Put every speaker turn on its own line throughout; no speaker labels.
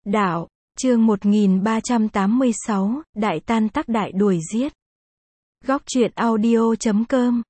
Đạo, chương 1386, Đại Tan Tác Đại đuổi giết. Góc truyện audio.com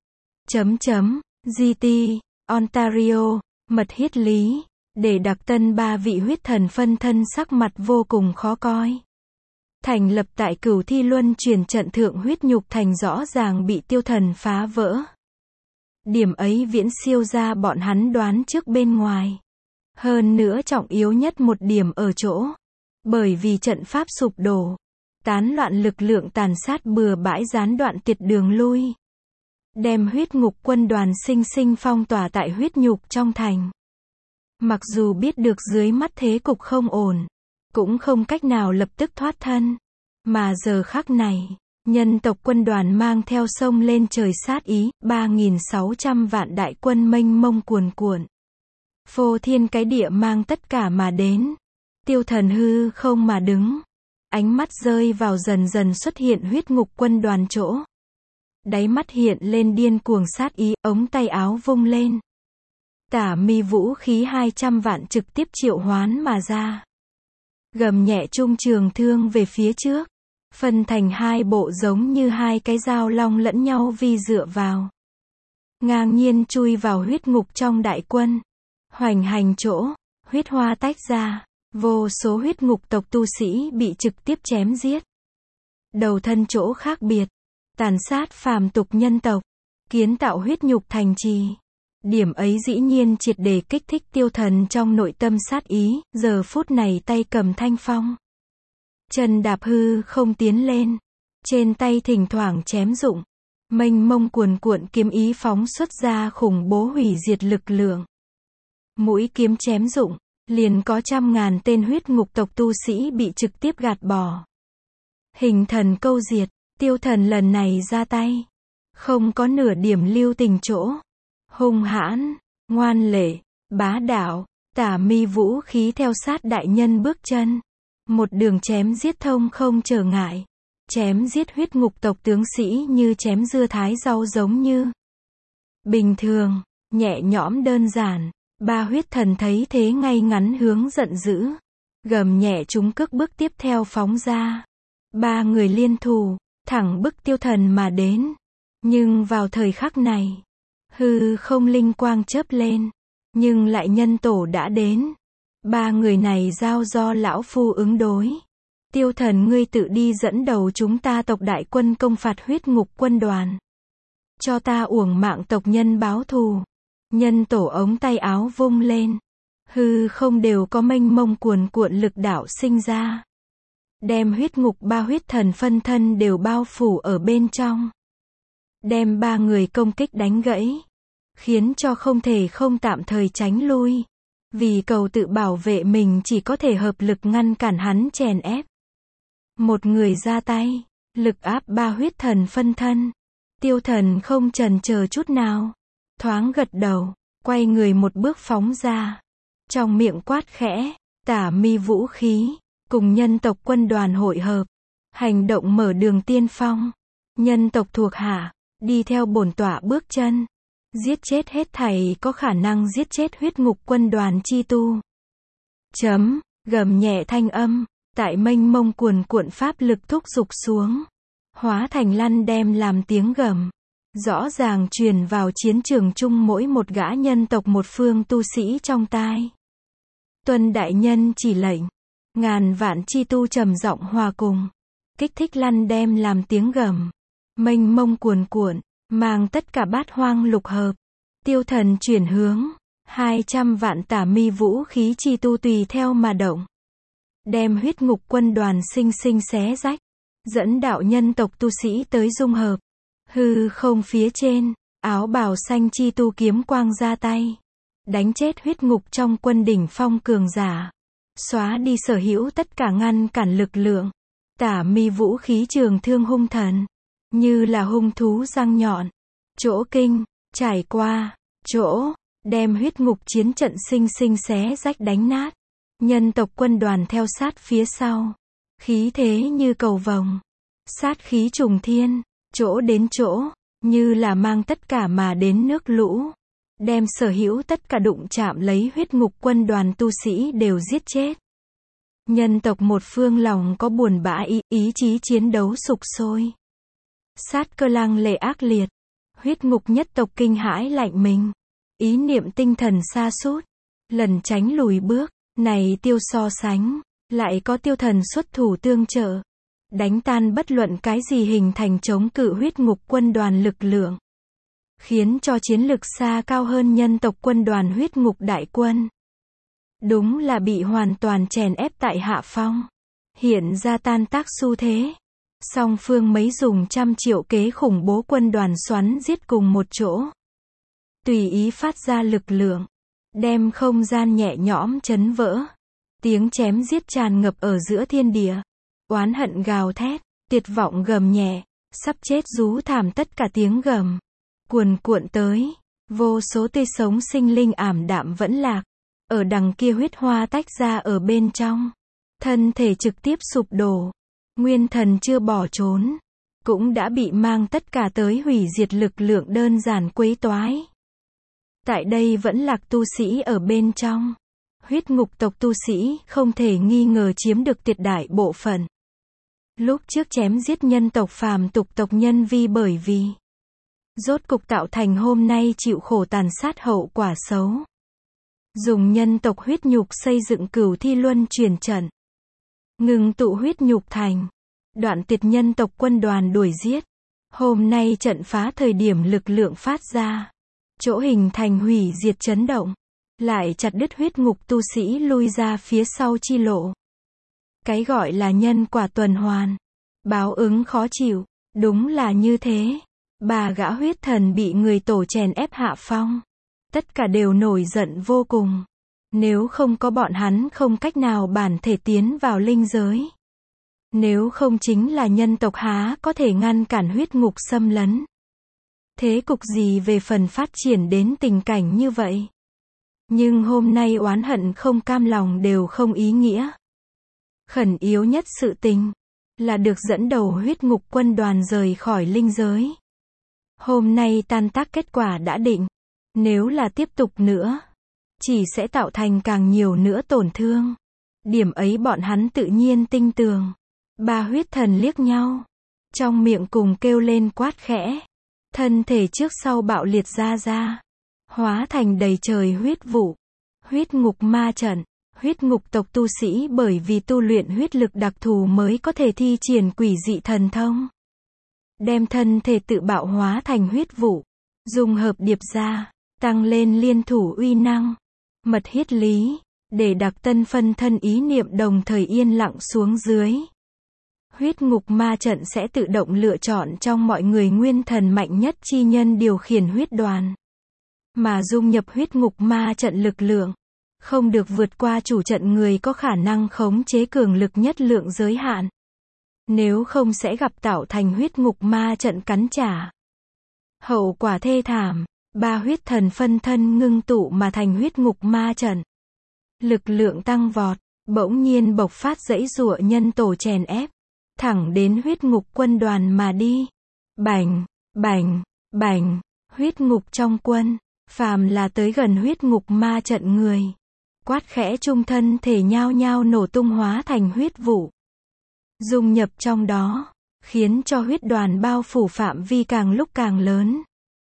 GT, Ontario, mật hiết lý, để đặc tân ba vị huyết thần phân thân sắc mặt vô cùng khó coi. Thành lập tại Cửu Thi Luân chuyển trận thượng huyết nhục thành rõ ràng bị tiêu thần phá vỡ. Điểm ấy viễn siêu ra bọn hắn đoán trước bên ngoài. Hơn nữa trọng yếu nhất một điểm ở chỗ. Bởi vì trận pháp sụp đổ, tán loạn lực lượng tàn sát bừa bãi gián đoạn tiệt đường lui. Đem huyết ngục quân đoàn sinh sinh phong tỏa tại huyết nhục trong thành. Mặc dù biết được dưới mắt thế cục không ổn, cũng không cách nào lập tức thoát thân. Mà giờ khắc này, nhân tộc quân đoàn mang theo sông lên trời sát ý, 3.600 vạn đại quân mênh mông cuồn cuộn. Phô thiên cái địa mang tất cả mà đến. Tiêu thần hư không mà đứng. Ánh mắt rơi vào dần dần xuất hiện huyết ngục quân đoàn chỗ. Đáy mắt hiện lên điên cuồng sát ý, ống tay áo vung lên. Tả mi vũ khí 200 vạn trực tiếp triệu hoán mà ra. Gầm nhẹ trung trường thương về phía trước. Phân thành hai bộ giống như hai cái dao long lẫn nhau vi dựa vào. Ngang nhiên chui vào huyết ngục trong đại quân. Hoành hành chỗ, huyết hoa tách ra. Vô số huyết ngục tộc tu sĩ bị trực tiếp chém giết. Đầu thân chỗ khác biệt. Tàn sát phàm tục nhân tộc. Kiến tạo huyết nhục thành trì. Điểm ấy dĩ nhiên triệt để kích thích tiêu thần trong nội tâm sát ý. Giờ phút này tay cầm thanh phong. Chân đạp hư không tiến lên. Trên tay thỉnh thoảng chém rụng. Mênh mông cuồn cuộn kiếm ý phóng xuất ra khủng bố hủy diệt lực lượng. Mũi kiếm chém rụng. Liền có trăm ngàn tên huyết ngục tộc tu sĩ bị trực tiếp gạt bỏ. Hình thần câu diệt, tiêu thần lần này ra tay. Không có nửa điểm lưu tình chỗ. Hung hãn, ngoan lệ, bá đạo, tả mi vũ khí theo sát đại nhân bước chân. Một đường chém giết thông không trở ngại. Chém giết huyết ngục tộc tướng sĩ như chém dưa thái rau giống như. Bình thường, nhẹ nhõm đơn giản. Ba huyết thần thấy thế ngay ngắn hướng giận dữ. Gầm nhẹ chúng cước bước tiếp theo phóng ra. Ba người liên thủ, thẳng bức tiêu thần mà đến. Nhưng vào thời khắc này, hư không linh quang chớp lên. Nhưng lại nhân tổ đã đến. Ba người này giao do lão phu ứng đối. Tiêu thần ngươi tự đi dẫn đầu chúng ta tộc đại quân công phạt huyết ngục quân đoàn. Cho ta uổng mạng tộc nhân báo thù. Nhân tổ ống tay áo vung lên. Hư không đều có mênh mông cuồn cuộn lực đạo sinh ra. Đem huyết ngục ba huyết thần phân thân đều bao phủ ở bên trong. Đem ba người công kích đánh gãy. Khiến cho không thể không tạm thời tránh lui. Vì cầu tự bảo vệ mình chỉ có thể hợp lực ngăn cản hắn chèn ép. Một người ra tay. Lực áp ba huyết thần phân thân. Tiêu thần không chần chờ chút nào. Thoáng gật đầu, quay người một bước phóng ra. Trong miệng quát khẽ, tả mi vũ khí, cùng nhân tộc quân đoàn hội hợp. Hành động mở đường tiên phong. Nhân tộc thuộc hạ, đi theo bổn tọa bước chân. Giết chết hết thảy có khả năng giết chết huyết ngục quân đoàn chi tu. Gầm nhẹ thanh âm, tại mênh mông cuồn cuộn pháp lực thúc giục xuống. Hóa thành lăn đem làm tiếng gầm. Rõ ràng truyền vào chiến trường chung mỗi một gã nhân tộc một phương tu sĩ trong tai. Tuân đại nhân chỉ lệnh. Ngàn vạn chi tu trầm giọng hòa cùng. Kích thích lăn đem làm tiếng gầm. Mênh mông cuồn cuộn, mang tất cả bát hoang lục hợp. Tiêu thần chuyển hướng. 200 vạn tả mi vũ khí chi tu tùy theo mà động. Đem huyết ngục quân đoàn sinh sinh xé rách. Dẫn đạo nhân tộc tu sĩ tới dung hợp. Hư không phía trên, áo bào xanh chi tu kiếm quang ra tay. Đánh chết huyết ngục trong quân đỉnh phong cường giả. Xóa đi sở hữu tất cả ngăn cản lực lượng. Tả mi vũ khí trường thương hung thần. Như là hung thú răng nhọn. Chỗ kinh, trải qua, chỗ, đem huyết ngục chiến trận sinh sinh xé rách đánh nát. Nhân tộc quân đoàn theo sát phía sau. Khí thế như cầu vồng. Sát khí trùng thiên. Chỗ đến chỗ, như là mang tất cả mà đến nước lũ. Đem sở hữu tất cả đụng chạm lấy huyết ngục quân đoàn tu sĩ đều giết chết. Nhân tộc một phương lòng có buồn bã ý chí chiến đấu sục sôi. Sát cơ lăng lệ ác liệt. Huyết ngục nhất tộc kinh hãi lạnh mình. Ý niệm tinh thần sa sút, lần tránh lùi bước. Này Tiêu so sánh, lại có Tiêu thần xuất thủ tương trợ. Đánh tan bất luận cái gì hình thành chống cự huyết ngục quân đoàn lực lượng. Khiến cho chiến lực xa cao hơn nhân tộc quân đoàn huyết ngục đại quân. Đúng là bị hoàn toàn chèn ép tại hạ phong. Hiện ra tan tác xu thế. Song phương mấy dùng trăm triệu kế khủng bố quân đoàn xoắn giết cùng một chỗ. Tùy ý phát ra lực lượng. Đem không gian nhẹ nhõm chấn vỡ. Tiếng chém giết tràn ngập ở giữa thiên địa. Oán hận gào thét, tuyệt vọng gầm nhẹ. Sắp chết rú thảm tất cả tiếng gầm. Cuồn cuộn tới. Vô số tươi sống sinh linh ảm đạm vẫn lạc. Ở đằng kia huyết hoa tách ra ở bên trong. Thân thể trực tiếp sụp đổ. Nguyên thần chưa bỏ trốn. Cũng đã bị mang tất cả tới hủy diệt lực lượng đơn giản quấy toái. Tại đây vẫn lạc tu sĩ ở bên trong. Huyết ngục tộc tu sĩ không thể nghi ngờ chiếm được tuyệt đại bộ phận. Lúc trước chém giết nhân tộc phàm tục tộc nhân vi bởi vì rốt cục tạo thành hôm nay chịu khổ tàn sát hậu quả xấu. Dùng nhân tộc huyết nhục xây dựng cửu thi luân chuyển trận. Ngừng tụ huyết nhục thành. Đoạn tuyệt nhân tộc quân đoàn đuổi giết. Hôm nay trận phá thời điểm lực lượng phát ra. Chỗ hình thành hủy diệt chấn động. Lại chặt đứt huyết ngục tu sĩ lui ra phía sau chi lộ. Cái gọi là nhân quả tuần hoàn. Báo ứng khó chịu. Đúng là như thế. Bà gã huyết thần bị người tổ chèn ép hạ phong. Tất cả đều nổi giận vô cùng. Nếu không có bọn hắn không cách nào bản thể tiến vào linh giới. Nếu không chính là nhân tộc há có thể ngăn cản huyết ngục xâm lấn. Thế cục gì về phần phát triển đến tình cảnh như vậy? Nhưng hôm nay oán hận không cam lòng đều không ý nghĩa. Khẩn yếu nhất sự tình là được dẫn đầu huyết ngục quân đoàn rời khỏi linh giới. Hôm nay tan tác kết quả đã định. Nếu là tiếp tục nữa, chỉ sẽ tạo thành càng nhiều nữa tổn thương. Điểm ấy bọn hắn tự nhiên tinh tường. Ba huyết thần liếc nhau. Trong miệng cùng kêu lên quát khẽ. Thân thể trước sau bạo liệt ra. Hóa thành đầy trời huyết vụ. Huyết ngục ma trận. Huyết ngục tộc tu sĩ bởi vì tu luyện huyết lực đặc thù mới có thể thi triển quỷ dị thần thông. Đem thân thể tự bạo hóa thành huyết vụ. Dùng hợp điệp ra. Tăng lên liên thủ uy năng. Mật hiết lý. Để đặc tân phân thân ý niệm đồng thời yên lặng xuống dưới. Huyết ngục ma trận sẽ tự động lựa chọn trong mọi người nguyên thần mạnh nhất chi nhân điều khiển huyết đoàn. Mà dung nhập huyết ngục ma trận lực lượng. Không được vượt qua chủ trận người có khả năng khống chế cường lực nhất lượng giới hạn. Nếu không sẽ gặp tạo thành huyết ngục ma trận cắn trả. Hậu quả thê thảm. Ba huyết thần phân thân ngưng tụ mà thành huyết ngục ma trận. Lực lượng tăng vọt. Bỗng nhiên bộc phát dãy giụa nhân tổ chèn ép. Thẳng đến huyết ngục quân đoàn mà đi. Bành, bành, bành. Huyết ngục trong quân. Phàm là tới gần huyết ngục ma trận người. Quát khẽ trung thân thể nhao nhao nổ tung hóa thành huyết vụ. Dung nhập trong đó. Khiến cho huyết đoàn bao phủ phạm vi càng lúc càng lớn.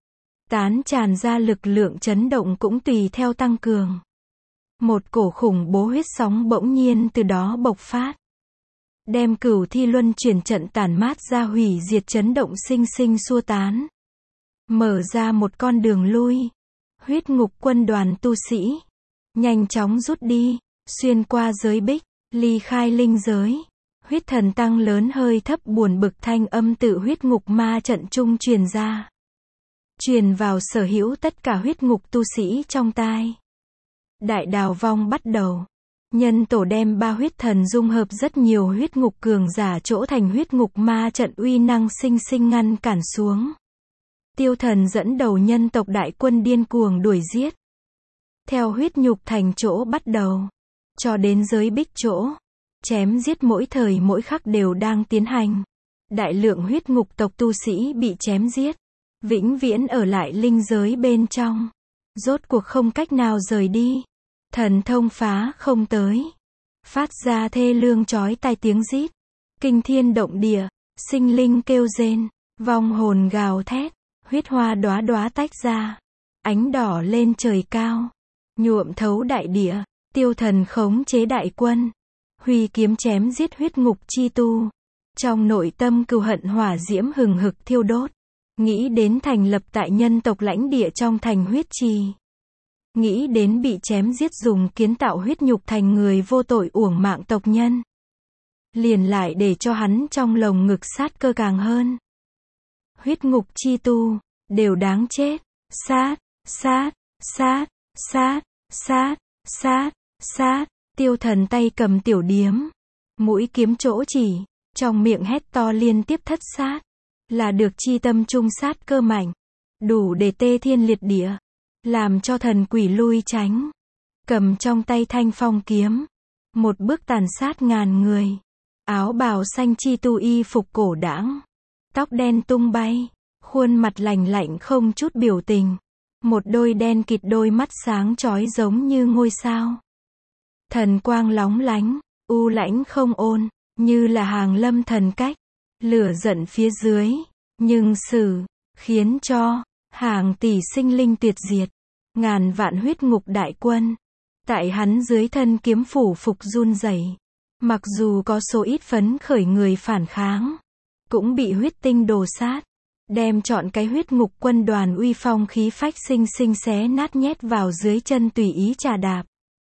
Tán tràn ra lực lượng chấn động cũng tùy theo tăng cường. Một cổ khủng bố huyết sóng bỗng nhiên từ đó bộc phát. Đem cửu thi luân chuyển trận tản mát ra hủy diệt chấn động sinh sinh xua tán. Mở ra một con đường lui. Huyết ngục quân đoàn tu sĩ. Nhanh chóng rút đi. Xuyên qua giới bích. Ly khai linh giới. Huyết thần tăng lớn hơi thấp buồn bực thanh âm tự huyết ngục ma trận trung truyền ra. Truyền vào sở hữu tất cả huyết ngục tu sĩ trong tai. Đại đào vong bắt đầu. Nhân tổ đem ba huyết thần dung hợp rất nhiều huyết ngục cường giả chỗ thành huyết ngục ma trận uy năng sinh sinh ngăn cản xuống. Tiêu thần dẫn đầu nhân tộc đại quân điên cuồng đuổi giết. Theo huyết nhục thành chỗ bắt đầu. Cho đến giới bích chỗ. Chém giết mỗi thời mỗi khắc đều đang tiến hành. Đại lượng huyết ngục tộc tu sĩ bị chém giết. Vĩnh viễn ở lại linh giới bên trong. Rốt cuộc không cách nào rời đi. Thần thông phá không tới. phát ra thê lương chói tai tiếng rít, kinh thiên động địa, sinh linh kêu rên, vong hồn gào thét, huyết hoa đóa đóa tách ra, ánh đỏ lên trời cao, nhuộm thấu đại địa, Tiêu Thần khống chế đại quân, huy kiếm chém giết huyết ngục chi tu. Trong nội tâm cừu hận hỏa diễm hừng hực thiêu đốt, nghĩ đến thành lập tại nhân tộc lãnh địa trong thành huyết trì. Nghĩ đến bị chém giết dùng kiến tạo huyết nhục thành người vô tội uổng mạng tộc nhân. Liền lại để cho hắn trong lồng ngực sát cơ càng hơn. Huyết ngục chi tu, đều đáng chết, sát, sát, sát, sát, sát, sát, sát, Tiêu Thần tay cầm tiểu điếm, mũi kiếm chỗ chỉ, trong miệng hét to liên tiếp thất sát, là được chi tâm trung sát cơ mạnh, đủ để tê thiên liệt địa, làm cho thần quỷ lui tránh. Cầm trong tay thanh phong kiếm, một bước tàn sát ngàn người, áo bào xanh chi tu y phục cổ đãng, tóc đen tung bay, khuôn mặt lành lạnh không chút biểu tình, một đôi đen kịt đôi mắt sáng chói giống như ngôi sao. Thần quang lóng lánh, u lãnh không ôn, như là hàng lâm thần cách, lửa giận phía dưới, nhưng xử, khiến cho, hàng tỷ sinh linh tuyệt diệt, ngàn vạn huyết ngục đại quân, tại hắn dưới thân kiếm phủ phục run rẩy. Mặc dù có số ít phấn khởi người phản kháng, cũng bị huyết tinh đồ sát, đem trọn cái huyết ngục quân đoàn uy phong khí phách sinh sinh xé nát nhét vào dưới chân tùy ý trà đạp.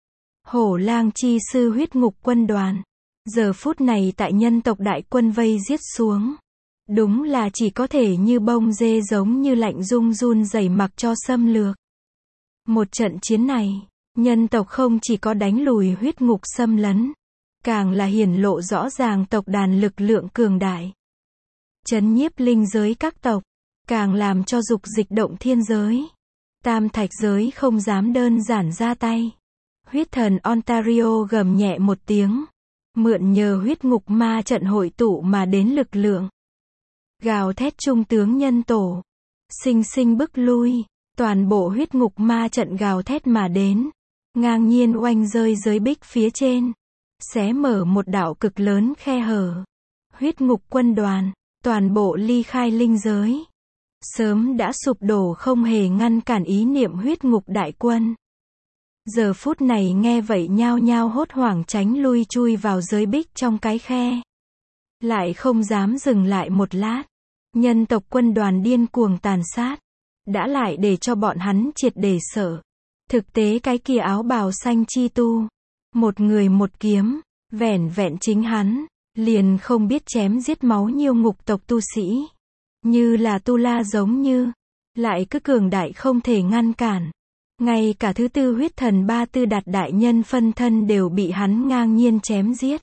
Hổ lang chi sư huyết ngục quân đoàn, giờ phút này tại nhân tộc đại quân vây giết xuống, đúng là chỉ có thể như bông dê giống như lạnh rung run rẩy mặc cho xâm lược. Một trận chiến này, nhân tộc không chỉ có đánh lùi huyết ngục xâm lấn, càng là hiển lộ rõ ràng tộc đàn lực lượng cường đại, trấn nhiếp linh giới các tộc, càng làm cho dục dịch động thiên giới, tam thạch giới không dám đơn giản ra tay. Huyết thần Ontario gầm nhẹ một tiếng, mượn nhờ huyết ngục ma trận hội tụ mà đến lực lượng, gào thét trung tướng nhân tổ, sinh sinh bức lui, toàn bộ huyết ngục ma trận gào thét mà đến, ngang nhiên oanh rơi giới bích phía trên, xé mở một đạo cực lớn khe hở. Huyết ngục quân đoàn, toàn bộ ly khai linh giới, sớm đã sụp đổ không hề ngăn cản ý niệm huyết ngục đại quân. Giờ phút này nghe vậy nhao nhao hốt hoảng tránh lui chui vào giới bích trong cái khe. Lại không dám dừng lại một lát. Nhân tộc quân đoàn điên cuồng tàn sát, đã lại để cho bọn hắn triệt để sợ. Thực tế cái kia áo bào xanh chi tu, một người một kiếm, vẻn vẹn chính hắn, liền không biết chém giết máu nhiêu ngục tộc tu sĩ. Như là tu la giống như, lại cứ cường đại không thể ngăn cản. Ngay cả thứ tư huyết thần Ba Tư Đạt đại nhân phân thân đều bị hắn ngang nhiên chém giết.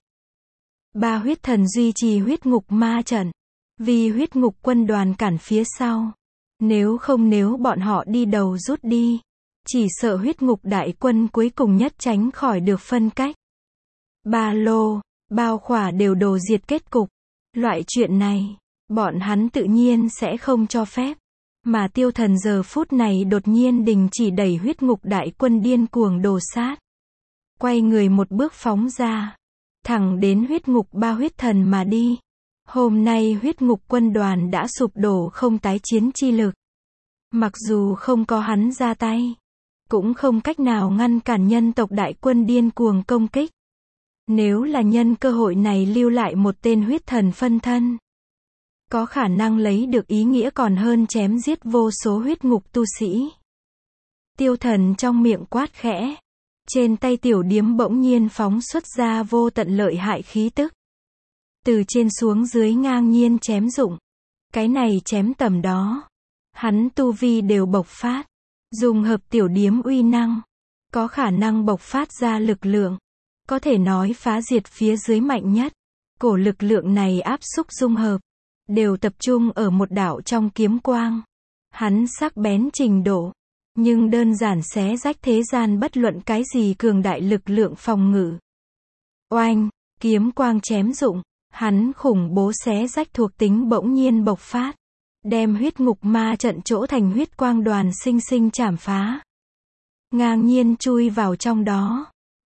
Ba huyết thần duy trì huyết ngục ma trận, vì huyết ngục quân đoàn cản phía sau. Nếu bọn họ đi đầu rút đi, chỉ sợ huyết ngục đại quân cuối cùng nhất tránh khỏi được phân cách. Ba lô, bao khỏa đều đồ diệt kết cục. Loại chuyện này, bọn hắn tự nhiên sẽ không cho phép. Mà Tiêu Thần giờ phút này đột nhiên đình chỉ đẩy huyết ngục đại quân điên cuồng đồ sát. Quay người một bước phóng ra, thẳng đến huyết ngục ba huyết thần mà đi. Hôm nay huyết ngục quân đoàn đã sụp đổ không tái chiến chi lực. Mặc dù không có hắn ra tay, cũng không cách nào ngăn cản nhân tộc đại quân điên cuồng công kích. Nếu là nhân cơ hội này lưu lại một tên huyết thần phân thân, có khả năng lấy được ý nghĩa còn hơn chém giết vô số huyết ngục tu sĩ. Tiêu Thần trong miệng quát khẽ, trên tay tiểu điếm bỗng nhiên phóng xuất ra vô tận lợi hại khí tức. Từ trên xuống dưới ngang nhiên chém dụng. Cái này chém tầm đó, hắn tu vi đều bộc phát, dùng hợp tiểu điếm uy năng, có khả năng bộc phát ra lực lượng, có thể nói phá diệt phía dưới mạnh nhất. Cổ lực lượng này áp xúc dung hợp, đều tập trung ở một đạo trong kiếm quang. Hắn sắc bén trình độ, nhưng đơn giản xé rách thế gian bất luận cái gì cường đại lực lượng phòng ngự. Oanh, kiếm quang chém dụng, hắn khủng bố xé rách thuộc tính bỗng nhiên bộc phát, đem huyết ngục ma trận chỗ thành huyết quang đoàn sinh sinh chảm phá. Ngang nhiên chui vào trong đó,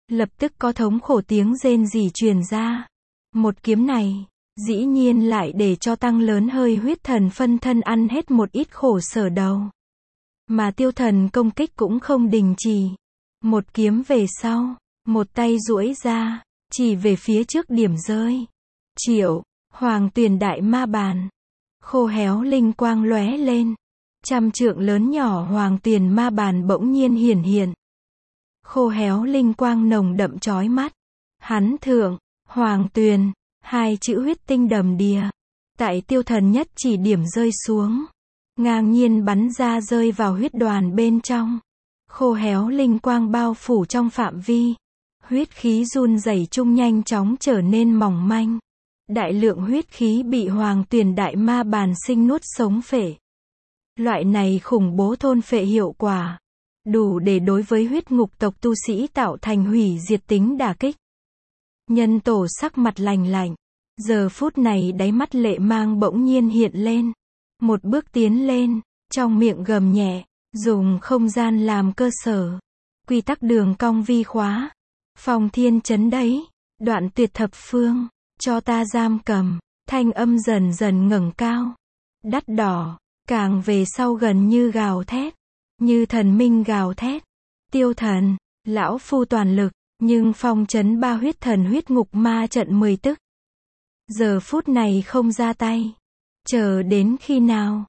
Lập tức có thống khổ tiếng rên rỉ truyền ra. Một kiếm này, dĩ nhiên lại để cho tăng lớn hơi huyết thần phân thân ăn hết một ít khổ sở đầu. Mà tiêu thần công kích cũng không đình chỉ. Một kiếm về sau, một tay duỗi ra, chỉ về phía trước điểm rơi. Triệu, Hoàng Tuyền đại ma bàn. Khô héo linh quang lóe lên. 100 trượng lớn nhỏ Hoàng Tuyền ma bàn bỗng nhiên hiển hiện. Khô héo linh quang nồng đậm chói mắt. Hắn thượng, Hoàng Tuyền, hai chữ huyết tinh đầm đìa. Tại tiêu thần nhất chỉ điểm rơi xuống. Ngang nhiên bắn ra rơi vào huyết đoàn bên trong. Khô héo linh quang bao phủ trong phạm vi. Huyết khí run rẩy chung nhanh chóng trở nên mỏng manh. Đại lượng huyết khí bị Hoàng Tuyền đại ma bàn sinh nuốt sống phệ. Loại này khủng bố thôn phệ hiệu quả, đủ để đối với huyết ngục tộc tu sĩ tạo thành hủy diệt tính đả kích. Nhân tổ sắc mặt lạnh lạnh. Giờ phút này đáy mắt lệ mang bỗng nhiên hiện lên. Một bước tiến lên, trong miệng gầm nhẹ, dùng không gian làm cơ sở. Quy tắc đường cong vi khóa. Phong thiên chấn đấy. Đoạn tuyệt thập phương. Cho ta giam cầm. Thanh âm dần dần ngẩng cao. Đắt đỏ. Càng về sau gần như gào thét. Như thần minh gào thét. Tiêu thần. Lão phu toàn lực. Nhưng phong chấn ba huyết thần huyết ngục ma trận 10 tức. Giờ phút này không ra tay. Chờ đến khi nào?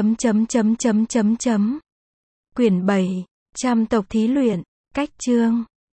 Quyển 7. Trăm tộc thí luyện. Cách chương.